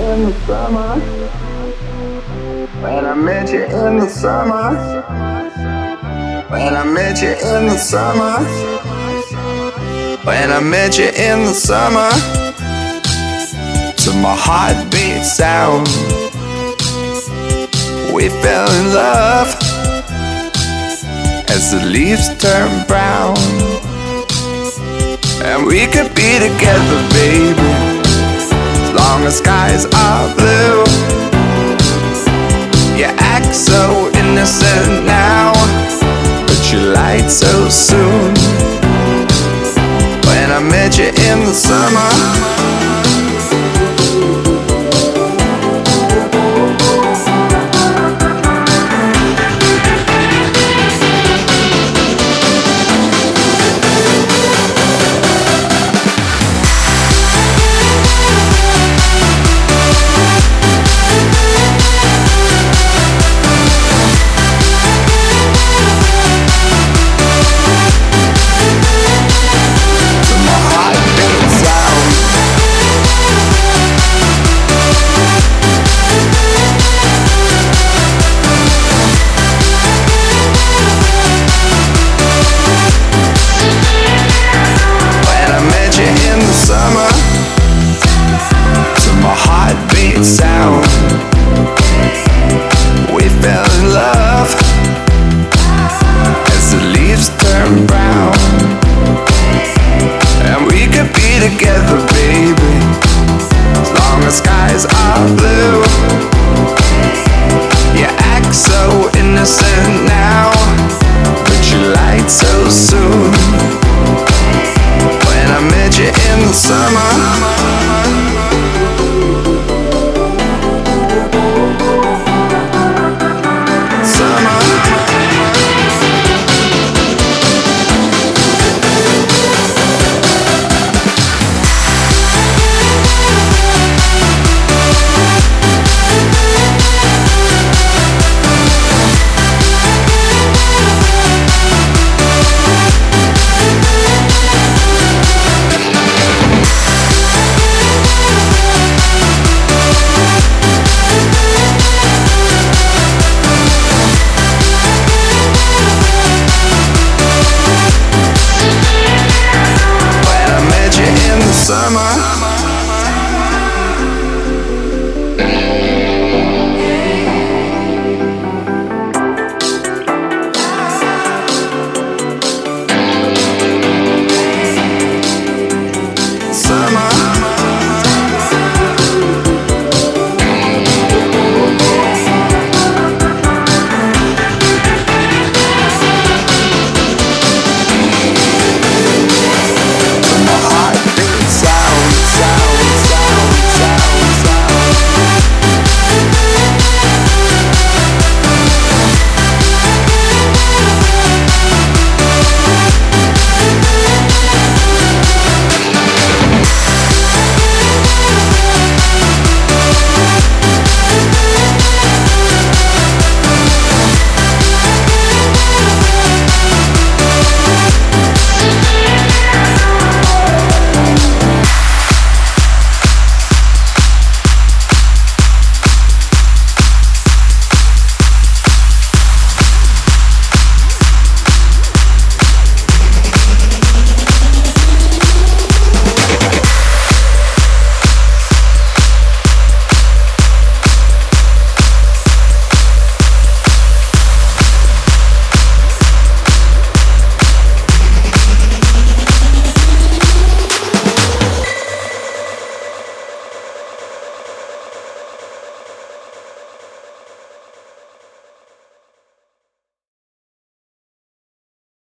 in the summer. When I met you in the summer. When I met you in the summer. When I met you in the summer. To my heartbeat sound, we fell in love as the leaves turn brown. And we could be together, baby, as long as skies are blue. You act so innocent now, but you lied so soon. When I met you in the summer. Sound. We fell in love as the leaves turn brown. And we could be together,